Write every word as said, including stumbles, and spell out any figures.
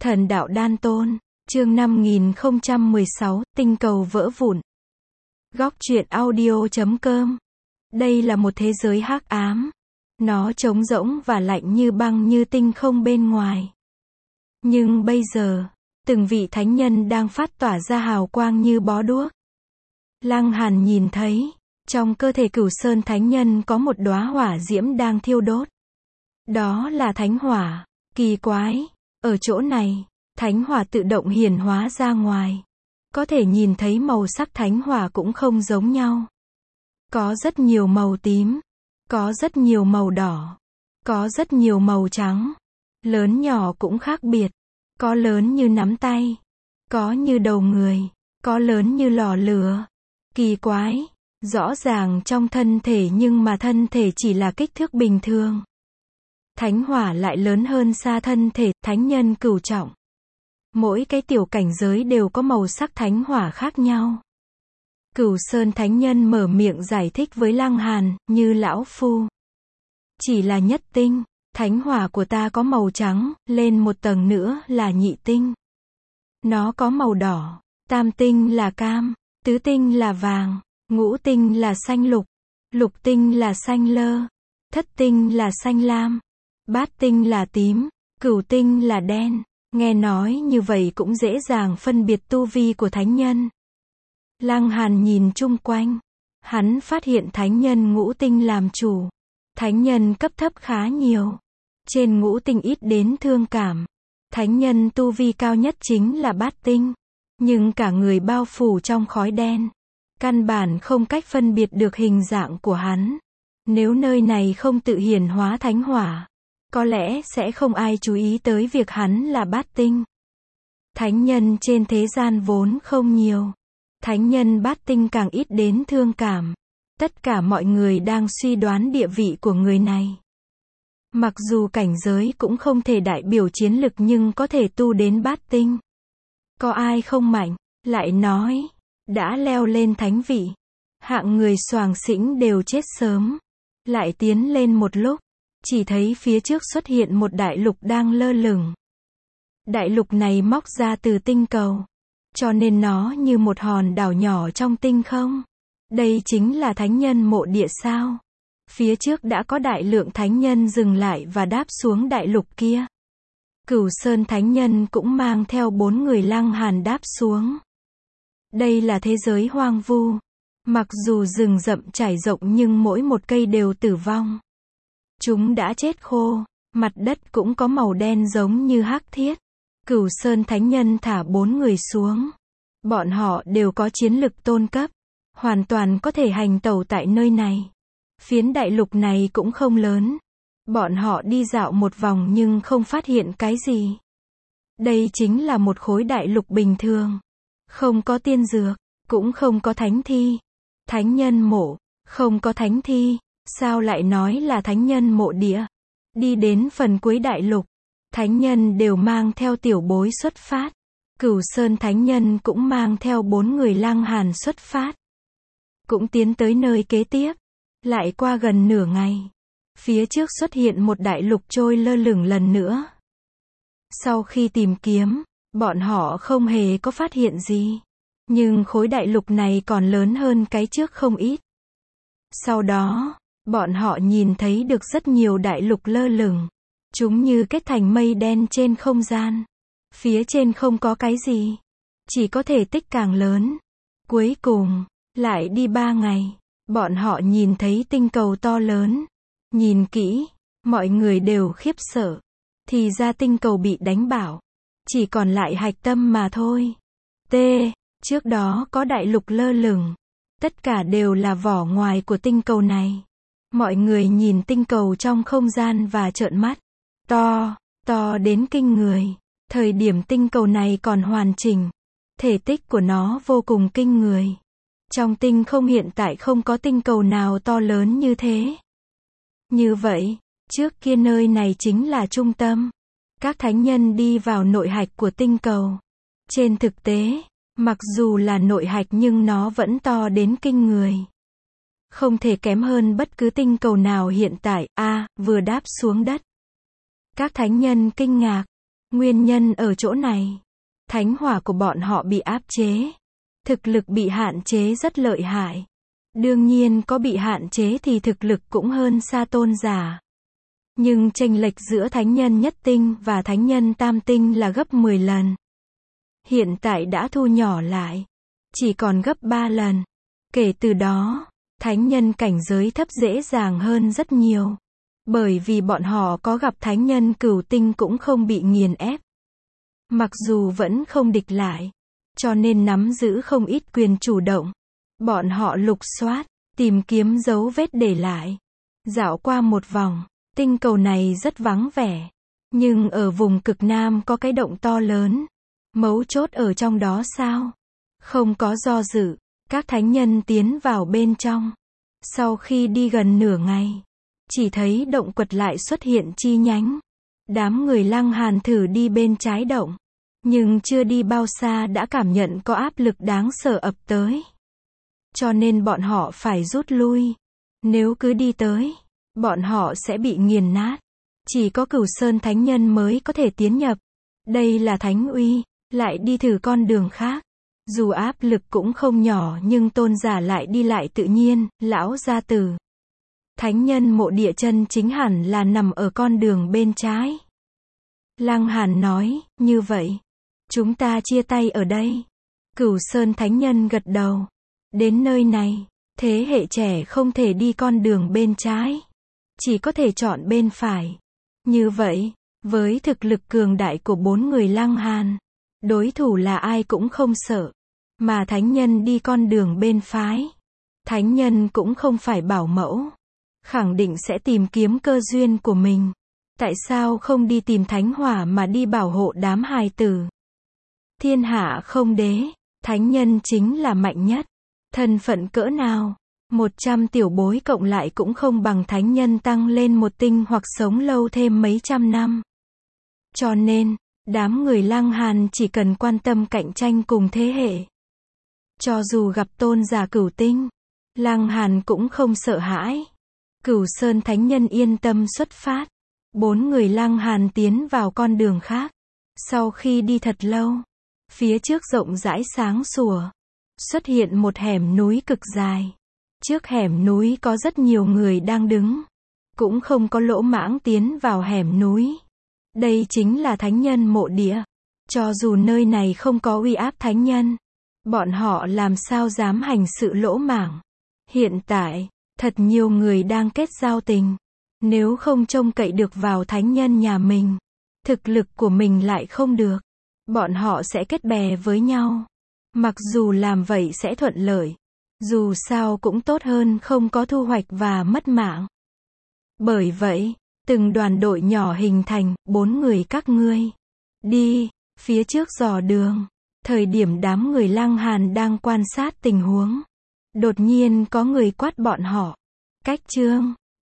Thần đạo đan tôn, chương năm nghìn không trăm mười sáu, tinh cầu vỡ vụn. Góc truyện audio chấm com. Đây là một thế giới hắc ám. Nó trống rỗng và lạnh như băng như tinh không bên ngoài. Nhưng bây giờ, từng vị thánh nhân đang phát tỏa ra hào quang như bó đuốc. Lăng Hàn nhìn thấy, trong cơ thể Cửu Sơn thánh nhân có một đóa hỏa diễm đang thiêu đốt. Đó là thánh hỏa. Kỳ quái, ở chỗ này, thánh hỏa tự động hiển hóa ra ngoài. Có thể nhìn thấy màu sắc thánh hỏa cũng không giống nhau. Có rất nhiều màu tím, có rất nhiều màu đỏ, có rất nhiều màu trắng. Lớn nhỏ cũng khác biệt, có lớn như nắm tay, có như đầu người, có lớn như lò lửa. Kỳ quái, rõ ràng trong thân thể nhưng mà thân thể chỉ là kích thước bình thường. Thánh hỏa lại lớn hơn xa thân thể, thánh nhân cửu trọng. Mỗi cái tiểu cảnh giới đều có màu sắc thánh hỏa khác nhau. Cửu Sơn thánh nhân mở miệng giải thích với Lăng Hàn, như lão phu. Chỉ là nhất tinh, thánh hỏa của ta có màu trắng, lên một tầng nữa là nhị tinh. Nó có màu đỏ, tam tinh là cam, tứ tinh là vàng, ngũ tinh là xanh lục, lục tinh là xanh lơ, thất tinh là xanh lam, bát tinh là tím, cửu tinh là đen. Nghe nói như vậy cũng dễ dàng phân biệt tu vi của thánh nhân. Lăng Hàn nhìn chung quanh, hắn phát hiện thánh nhân ngũ tinh làm chủ. Thánh nhân cấp thấp khá nhiều. Trên ngũ tinh ít đến thương cảm. Thánh nhân tu vi cao nhất chính là bát tinh. Nhưng cả người bao phủ trong khói đen. Căn bản không cách phân biệt được hình dạng của hắn. Nếu nơi này không tự hiển hóa thánh hỏa, có lẽ sẽ không ai chú ý tới việc hắn là bát tinh. Thánh nhân trên thế gian vốn không nhiều. Thánh nhân bát tinh càng ít đến thương cảm. Tất cả mọi người đang suy đoán địa vị của người này. Mặc dù cảnh giới cũng không thể đại biểu chiến lực nhưng có thể tu đến bát tinh. Có ai không mạnh, lại nói, đã leo lên thánh vị. Hạng người xoàng xĩnh đều chết sớm. Lại tiến lên một lúc, chỉ thấy phía trước xuất hiện một đại lục đang lơ lửng. Đại lục này móc ra từ tinh cầu, cho nên nó như một hòn đảo nhỏ trong tinh không. Đây chính là thánh nhân mộ địa sao? Phía trước đã có đại lượng thánh nhân dừng lại và đáp xuống đại lục kia. Cửu Sơn thánh nhân cũng mang theo bốn người Lăng Hàn đáp xuống. Đây là thế giới hoang vu. Mặc dù rừng rậm trải rộng nhưng mỗi một cây đều tử vong. Chúng đã chết khô, mặt đất cũng có màu đen giống như hắc thiết. Cửu Sơn thánh nhân thả bốn người xuống. Bọn họ đều có chiến lực tôn cấp, hoàn toàn có thể hành tẩu tại nơi này. Phiến đại lục này cũng không lớn. Bọn họ đi dạo một vòng nhưng không phát hiện cái gì. Đây chính là một khối đại lục bình thường. Không có tiên dược, cũng không có thánh thi. Thánh nhân mộ, không có thánh thi. Sao lại nói là thánh nhân mộ địa? Đi đến phần cuối đại lục, thánh nhân đều mang theo tiểu bối xuất phát. Cửu Sơn thánh nhân cũng mang theo bốn người Lăng Hàn xuất phát. Cũng tiến tới nơi kế tiếp. Lại qua gần nửa ngày. Phía trước xuất hiện một đại lục trôi lơ lửng lần nữa. Sau khi tìm kiếm, bọn họ không hề có phát hiện gì. Nhưng khối đại lục này còn lớn hơn cái trước không ít. Sau đó, bọn họ nhìn thấy được rất nhiều đại lục lơ lửng. Chúng như kết thành mây đen trên không gian. Phía trên không có cái gì. Chỉ có thể tích càng lớn. Cuối cùng, lại đi ba ngày. Bọn họ nhìn thấy tinh cầu to lớn. Nhìn kỹ, mọi người đều khiếp sợ. Thì ra tinh cầu bị đánh bạo. Chỉ còn lại hạch tâm mà thôi. T. Trước đó có đại lục lơ lửng. Tất cả đều là vỏ ngoài của tinh cầu này. Mọi người nhìn tinh cầu trong không gian và trợn mắt. To, to đến kinh người. Thời điểm tinh cầu này còn hoàn chỉnh. Thể tích của nó vô cùng kinh người. Trong tinh không hiện tại không có tinh cầu nào to lớn như thế. Như vậy, trước kia nơi này chính là trung tâm. Các thánh nhân đi vào nội hạch của tinh cầu. Trên thực tế, mặc dù là nội hạch nhưng nó vẫn to đến kinh người. Không thể kém hơn bất cứ tinh cầu nào hiện tại. A, vừa đáp xuống đất. Các thánh nhân kinh ngạc. Nguyên nhân ở chỗ này. Thánh hỏa của bọn họ bị áp chế. Thực lực bị hạn chế rất lợi hại. Đương nhiên có bị hạn chế thì thực lực cũng hơn xa tôn giả. Nhưng chênh lệch giữa thánh nhân nhất tinh và thánh nhân tam tinh là gấp mười lần. Hiện tại đã thu nhỏ lại. Chỉ còn gấp ba lần. Kể từ đó, thánh nhân cảnh giới thấp dễ dàng hơn rất nhiều. Bởi vì bọn họ có gặp thánh nhân cửu tinh cũng không bị nghiền ép. Mặc dù vẫn không địch lại. Cho nên nắm giữ không ít quyền chủ động. Bọn họ lục soát, tìm kiếm dấu vết để lại. Dạo qua một vòng, tinh cầu này rất vắng vẻ. Nhưng ở vùng cực nam có cái động to lớn. Mấu chốt ở trong đó sao? Không có do dự, các thánh nhân tiến vào bên trong. Sau khi đi gần nửa ngày, chỉ thấy động quật lại xuất hiện chi nhánh. Đám người Lăng Hàn thử đi bên trái động. Nhưng chưa đi bao xa đã cảm nhận có áp lực đáng sợ ập tới. Cho nên bọn họ phải rút lui. Nếu cứ đi tới, bọn họ sẽ bị nghiền nát. Chỉ có Cửu Sơn Thánh Nhân mới có thể tiến nhập. Đây là thánh uy, lại đi thử con đường khác. Dù áp lực cũng không nhỏ nhưng tôn giả lại đi lại tự nhiên, lão gia tử. Thánh nhân mộ địa chân chính hẳn là nằm ở con đường bên trái. Lăng Hàn nói, như vậy. Chúng ta chia tay ở đây. Cửu Sơn Thánh Nhân gật đầu. Đến nơi này, thế hệ trẻ không thể đi con đường bên trái. Chỉ có thể chọn bên phải. Như vậy, với thực lực cường đại của bốn người Lăng Hàn, đối thủ là ai cũng không sợ. Mà thánh nhân đi con đường bên phái. Thánh nhân cũng không phải bảo mẫu. Khẳng định sẽ tìm kiếm cơ duyên của mình. Tại sao không đi tìm thánh hỏa mà đi bảo hộ đám hài tử? Thiên hạ không đế, thánh nhân chính là mạnh nhất. Thân phận cỡ nào? Một trăm tiểu bối cộng lại cũng không bằng thánh nhân tăng lên một tinh hoặc sống lâu thêm mấy trăm năm. Cho nên, đám người Lăng Hàn chỉ cần quan tâm cạnh tranh cùng thế hệ. Cho dù gặp tôn giả cửu tinh, Lăng Hàn cũng không sợ hãi. Cửu Sơn Thánh Nhân yên tâm xuất phát. Bốn người Lăng Hàn tiến vào con đường khác. Sau khi đi thật lâu, phía trước rộng rãi sáng sủa, xuất hiện một hẻm núi cực dài. Trước hẻm núi có rất nhiều người đang đứng. Cũng không có lỗ mãng tiến vào hẻm núi. Đây chính là thánh nhân mộ địa. Cho dù nơi này không có uy áp thánh nhân, bọn họ làm sao dám hành sự lỗ mãng. Hiện tại, thật nhiều người đang kết giao tình. Nếu không trông cậy được vào thánh nhân nhà mình, thực lực của mình lại không được, bọn họ sẽ kết bè với nhau. Mặc dù làm vậy sẽ thuận lợi, dù sao cũng tốt hơn không có thu hoạch và mất mạng. Bởi vậy, từng đoàn đội nhỏ hình thành, bốn người các ngươi. Đi, phía trước dò đường. Thời điểm đám người Lăng Hàn đang quan sát tình huống. Đột nhiên có người quát bọn họ. Cách chương.